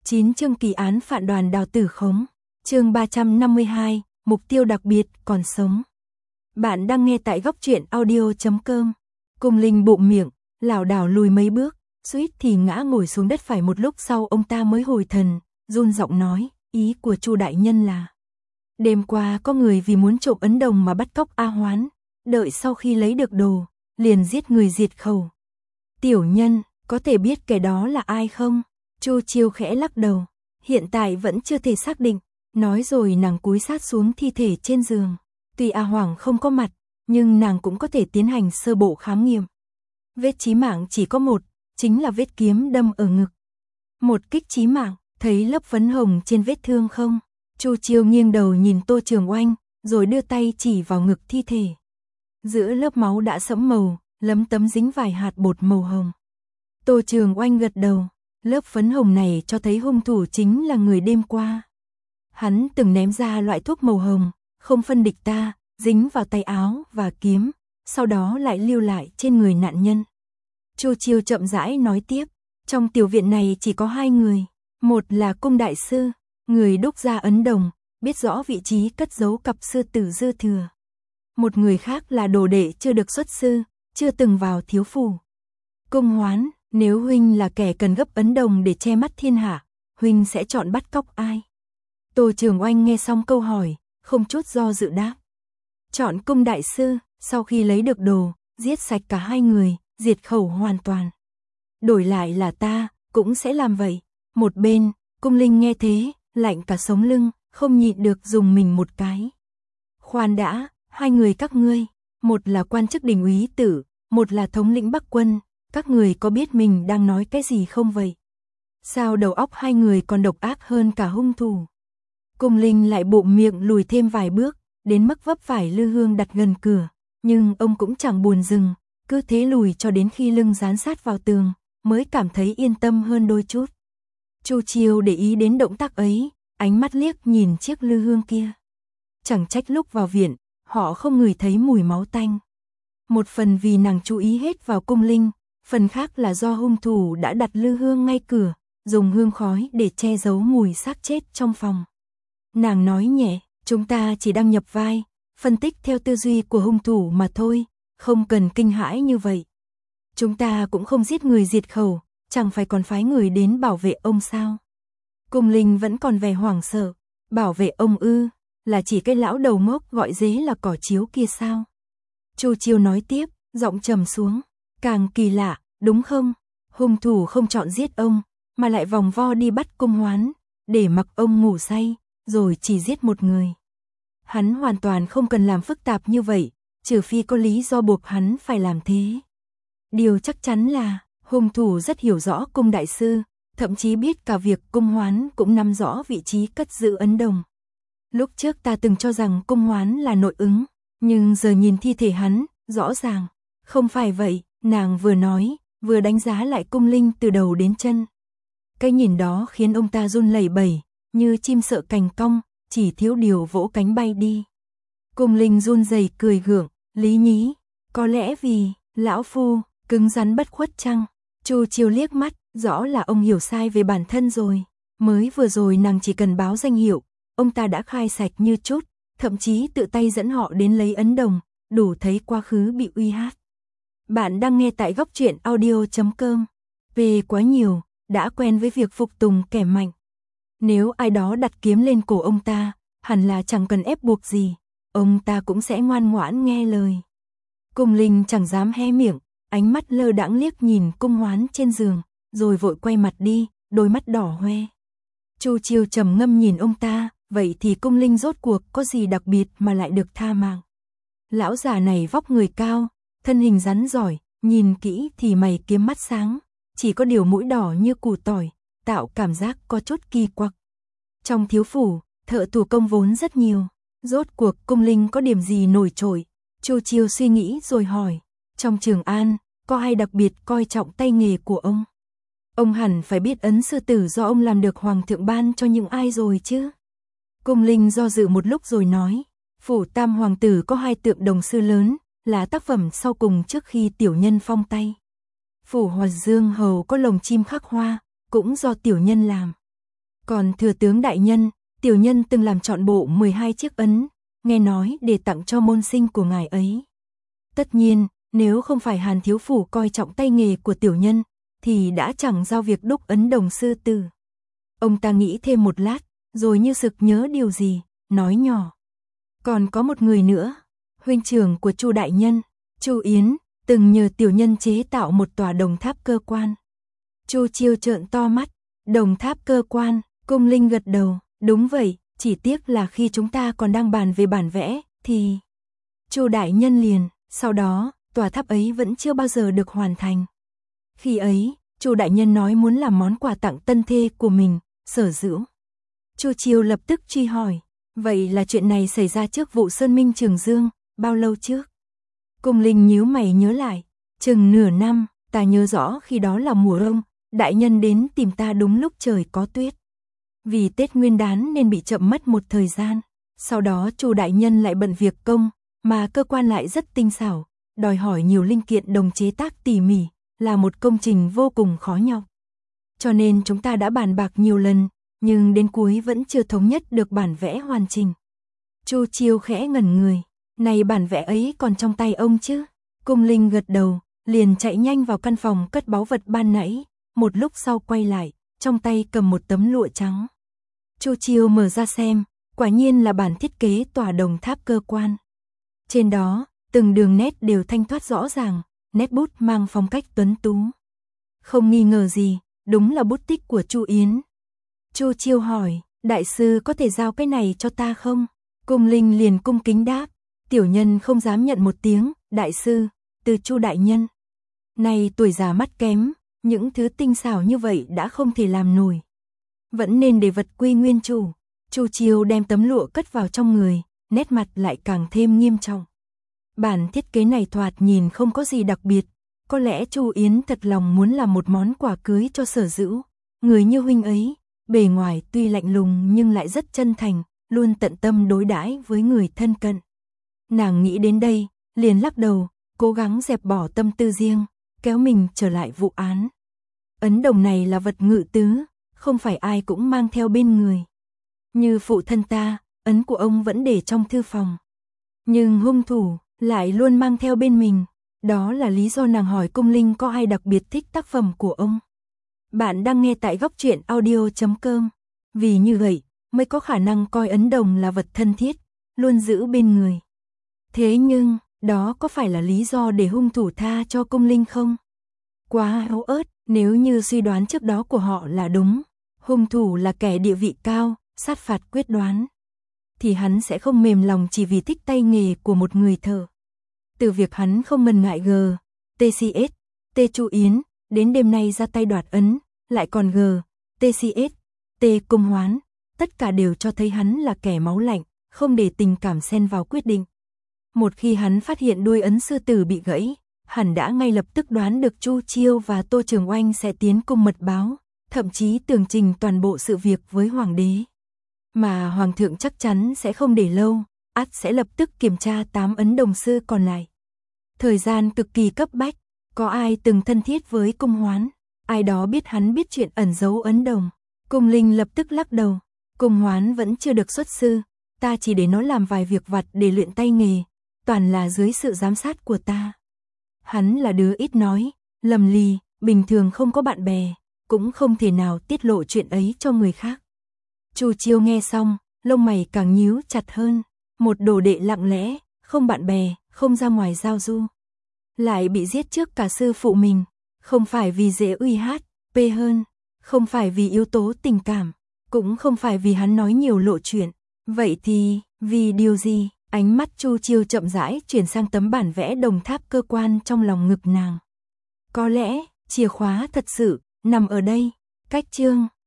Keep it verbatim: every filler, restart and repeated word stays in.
chín chương kỳ án phản đoàn Đào Tử Khống. Chương ba trăm năm mươi hai, mục tiêu đặc biệt, còn sống. Bạn đang nghe tại góc truyện audio chấm com. Cung Linh bụng miệng, lảo đảo lùi mấy bước, suýt thì ngã ngồi xuống đất. Phải một lúc sau ông ta mới hồi thần, run giọng nói, ý của Chu đại nhân là đêm qua có người vì muốn trộm ấn đồng mà bắt cóc A Hoán, đợi sau khi lấy được đồ, liền giết người diệt khẩu. Tiểu nhân, có thể biết kẻ đó là ai không? Chu Chiêu khẽ lắc đầu, hiện tại vẫn chưa thể xác định, nói rồi nàng cúi sát xuống thi thể trên giường. Tuy A Hoàng không có mặt, nhưng nàng cũng có thể tiến hành sơ bộ khám nghiệm. Vết chí mạng chỉ có một, chính là vết kiếm đâm ở ngực. Một kích chí mạng, thấy lớp phấn hồng trên vết thương không? Chu Chiêu nghiêng đầu nhìn Tô Trường Oanh, rồi đưa tay chỉ vào ngực thi thể. Giữa lớp máu đã sẫm màu, lấm tấm dính vài hạt bột màu hồng. Tô Trường Oanh gật đầu, lớp phấn hồng này cho thấy hung thủ chính là người đêm qua. Hắn từng ném ra loại thuốc màu hồng, không phân địch ta, dính vào tay áo và kiếm, sau đó lại lưu lại trên người nạn nhân. Chu Chiêu chậm rãi nói tiếp, trong tiểu viện này chỉ có hai người, một là Cung đại sư, người đúc ra ấn đồng, biết rõ vị trí cất giấu cặp sư tử dư thừa. Một người khác là đồ đệ chưa được xuất sư, chưa từng vào thiếu phủ. Cung Hoán, nếu huynh là kẻ cần gấp ấn đồng để che mắt thiên hạ, huynh sẽ chọn bắt cóc ai? Tô Trường Oanh nghe xong câu hỏi, không chút do dự đáp. Chọn Cung đại sư, sau khi lấy được đồ, giết sạch cả hai người, diệt khẩu hoàn toàn. Đổi lại là ta, cũng sẽ làm vậy. Một bên, Cung Linh nghe thế, lạnh cả sống lưng, không nhịn được dùng mình một cái. Khoan đã, hai người các ngươi, một là quan chức đình úy tử, một là thống lĩnh Bắc quân, các người có biết mình đang nói cái gì không vậy? Sao đầu óc hai người còn độc ác hơn cả hung thủ? Cung Linh lại bụng miệng lùi thêm vài bước, đến mức vấp phải Lư Hương đặt gần cửa, nhưng ông cũng chẳng buồn dừng, cứ thế lùi cho đến khi lưng dán sát vào tường, mới cảm thấy yên tâm hơn đôi chút. Chu Chiêu để ý đến động tác ấy, ánh mắt liếc nhìn chiếc lư hương kia. Chẳng trách lúc vào viện, họ không ngửi thấy mùi máu tanh. Một phần vì nàng chú ý hết vào Cung Linh, phần khác là do hung thủ đã đặt lư hương ngay cửa, dùng hương khói để che giấu mùi xác chết trong phòng. Nàng nói nhẹ, chúng ta chỉ đang nhập vai, phân tích theo tư duy của hung thủ mà thôi, không cần kinh hãi như vậy. Chúng ta cũng không giết người diệt khẩu, chẳng phải còn phái người đến bảo vệ ông sao? Cung Linh vẫn còn vẻ hoảng sợ, bảo vệ ông ư, là chỉ cái lão đầu ngốc gọi dế là cỏ chiếu kia sao? Chu Chiêu nói tiếp, giọng trầm xuống, càng kỳ lạ, đúng không? Hung thủ không chọn giết ông, mà lại vòng vo đi bắt Cung Hoán, để mặc ông ngủ say, rồi chỉ giết một người. Hắn hoàn toàn không cần làm phức tạp như vậy, trừ phi có lý do buộc hắn phải làm thế. Điều chắc chắn là, hung thủ rất hiểu rõ Cung đại sư, thậm chí biết cả việc Cung Hoán cũng nắm rõ vị trí cất giữ ấn đồng. Lúc trước ta từng cho rằng Cung Hoán là nội ứng, nhưng giờ nhìn thi thể hắn, rõ ràng, không phải vậy, nàng vừa nói, vừa đánh giá lại Cung Linh từ đầu đến chân. Cái nhìn đó khiến ông ta run lẩy bẩy, như chim sợ cành cong, chỉ thiếu điều vỗ cánh bay đi. Cung Linh run rẩy cười gượng, Lý Nhí, có lẽ vì, lão phu, cứng rắn bất khuất chăng? Chu Chiêu liếc mắt, rõ là ông hiểu sai về bản thân rồi. Mới vừa rồi nàng chỉ cần báo danh hiệu, ông ta đã khai sạch như chút, thậm chí tự tay dẫn họ đến lấy ấn đồng, đủ thấy quá khứ bị uy hát. Bạn đang nghe tại góc truyện audio chấm com. Về quá nhiều, đã quen với việc phục tùng kẻ mạnh. Nếu ai đó đặt kiếm lên cổ ông ta, hẳn là chẳng cần ép buộc gì, ông ta cũng sẽ ngoan ngoãn nghe lời. Cung Linh chẳng dám hé miệng, ánh mắt lơ đãng liếc nhìn Cung Hoán trên giường, rồi vội quay mặt đi, đôi mắt đỏ hoe. Chu Chiêu trầm ngâm nhìn ông ta, vậy thì Cung Linh rốt cuộc có gì đặc biệt mà lại được tha mạng? Lão già này vóc người cao, thân hình rắn giỏi, nhìn kỹ thì mày kiếm mắt sáng, chỉ có điều mũi đỏ như củ tỏi, tạo cảm giác có chút kỳ quặc. Trong thiếu phủ, thợ thủ công vốn rất nhiều, rốt cuộc Cung Linh có điểm gì nổi trội? Chu Chiêu suy nghĩ rồi hỏi, trong Trường An, có ai đặc biệt coi trọng tay nghề của ông? Ông hẳn phải biết ấn sư tử do ông làm được hoàng thượng ban cho những ai rồi chứ? Cung Linh do dự một lúc rồi nói, phủ Tam hoàng tử có hai tượng đồng sư lớn, là tác phẩm sau cùng trước khi tiểu nhân phong tay. Phủ Hòa Dương Hầu có lồng chim khắc hoa, cũng do tiểu nhân làm. Còn thừa tướng đại nhân, tiểu nhân từng làm trọn bộ mười hai chiếc ấn, nghe nói để tặng cho môn sinh của ngài ấy. Tất nhiên, nếu không phải Hàn thiếu phủ coi trọng tay nghề của tiểu nhân, thì đã chẳng giao việc đúc ấn đồng sư tử. Ông ta nghĩ thêm một lát, rồi như sực nhớ điều gì, nói nhỏ. Còn có một người nữa, huynh trưởng của Chu đại nhân, Chu Yến, từng nhờ tiểu nhân chế tạo một tòa đồng tháp cơ quan. Chu Chiêu trợn to mắt, đồng tháp cơ quan, Cung Linh gật đầu, đúng vậy, chỉ tiếc là khi chúng ta còn đang bàn về bản vẽ, thì Chu đại nhân liền, sau đó, tòa tháp ấy vẫn chưa bao giờ được hoàn thành. Khi ấy, Chu đại nhân nói muốn làm món quà tặng tân thê của mình, Sở Dữu. Chu Chiêu lập tức truy hỏi, vậy là chuyện này xảy ra trước vụ Sơn Minh Trường Dương, bao lâu trước? Cung Linh nhíu mày nhớ lại, chừng nửa năm, ta nhớ rõ khi đó là mùa đông, đại nhân đến tìm ta đúng lúc trời có tuyết. Vì Tết Nguyên đán nên bị chậm mất một thời gian, sau đó Chu đại nhân lại bận việc công, mà cơ quan lại rất tinh xảo, đòi hỏi nhiều linh kiện đồng chế tác tỉ mỉ, là một công trình vô cùng khó nhọc. Cho nên chúng ta đã bàn bạc nhiều lần, nhưng đến cuối vẫn chưa thống nhất được bản vẽ hoàn chỉnh. Chu Chiêu khẽ ngẩn người, này bản vẽ ấy còn trong tay ông chứ? Cung Linh gật đầu, liền chạy nhanh vào căn phòng cất báu vật ban nãy, một lúc sau quay lại, trong tay cầm một tấm lụa trắng. Chu Chiêu mở ra xem, quả nhiên là bản thiết kế tòa đồng tháp cơ quan. Trên đó, từng đường nét đều thanh thoát rõ ràng, nét bút mang phong cách tuấn tú. Không nghi ngờ gì, đúng là bút tích của Chu Yến. Chu Chiêu hỏi, đại sư có thể giao cái này cho ta không? Cung Linh liền cung kính đáp, tiểu nhân không dám nhận một tiếng, đại sư, từ Chu đại nhân. Này tuổi già mắt kém, những thứ tinh xảo như vậy đã không thể làm nổi. Vẫn nên để vật quy nguyên chủ. Chu Chiêu đem tấm lụa cất vào trong người, nét mặt lại càng thêm nghiêm trọng. Bản thiết kế này thoạt nhìn không có gì đặc biệt, có lẽ Chu Yến thật lòng muốn làm một món quà cưới cho Sở Dữu. Người như huynh ấy, bề ngoài tuy lạnh lùng nhưng lại rất chân thành, luôn tận tâm đối đãi với người thân cận. Nàng nghĩ đến đây, liền lắc đầu, cố gắng dẹp bỏ tâm tư riêng, kéo mình trở lại vụ án. Ấn đồng này là vật ngự tứ, không phải ai cũng mang theo bên người. Như phụ thân ta, ấn của ông vẫn để trong thư phòng. Nhưng hung thủ lại luôn mang theo bên mình. Đó là lý do nàng hỏi Cung Linh có ai đặc biệt thích tác phẩm của ông. Bạn đang nghe tại góc truyện audio chấm com. Vì như vậy, mới có khả năng coi ấn đồng là vật thân thiết, luôn giữ bên người. Thế nhưng, đó có phải là lý do để hung thủ tha cho Cung Linh không? Quá yếu ớt, nếu như suy đoán trước đó của họ là đúng, hung thủ là kẻ địa vị cao, sát phạt quyết đoán, thì hắn sẽ không mềm lòng chỉ vì thích tay nghề của một người thợ. Từ việc hắn không ngần ngại G, tê xê ét, T Chu Yến, đến đêm nay ra tay đoạt ấn, lại còn G, tê xê ét, T Cung Hoán, tất cả đều cho thấy hắn là kẻ máu lạnh, không để tình cảm xen vào quyết định. Một khi hắn phát hiện đuôi ấn sư tử bị gãy, hẳn đã ngay lập tức đoán được Chu Chiêu và Tô Trường Oanh sẽ tiến cung mật báo, thậm chí tường trình toàn bộ sự việc với hoàng đế. Mà hoàng thượng chắc chắn sẽ không để lâu, ắt sẽ lập tức kiểm tra tám ấn đồng sư còn lại. Thời gian cực kỳ cấp bách, có ai từng thân thiết với Cung Hoán, ai đó biết hắn biết chuyện ẩn giấu ấn đồng. Cung Linh lập tức lắc đầu, Cung Hoán vẫn chưa được xuất sư, ta chỉ để nó làm vài việc vặt để luyện tay nghề, toàn là dưới sự giám sát của ta. Hắn là đứa ít nói, lầm lì, bình thường không có bạn bè, cũng không thể nào tiết lộ chuyện ấy cho người khác. Chu Chiêu nghe xong, lông mày càng nhíu chặt hơn, một đồ đệ lặng lẽ, không bạn bè, không ra ngoài giao du, lại bị giết trước cả sư phụ mình, không phải vì dễ uy hát, pê hơn, không phải vì yếu tố tình cảm, cũng không phải vì hắn nói nhiều lộ chuyện, vậy thì, vì điều gì? Ánh mắt Chu Chiêu chậm rãi chuyển sang tấm bản vẽ đồng tháp cơ quan trong lòng ngực nàng. Có lẽ, chìa khóa thật sự nằm ở đây. Cách chương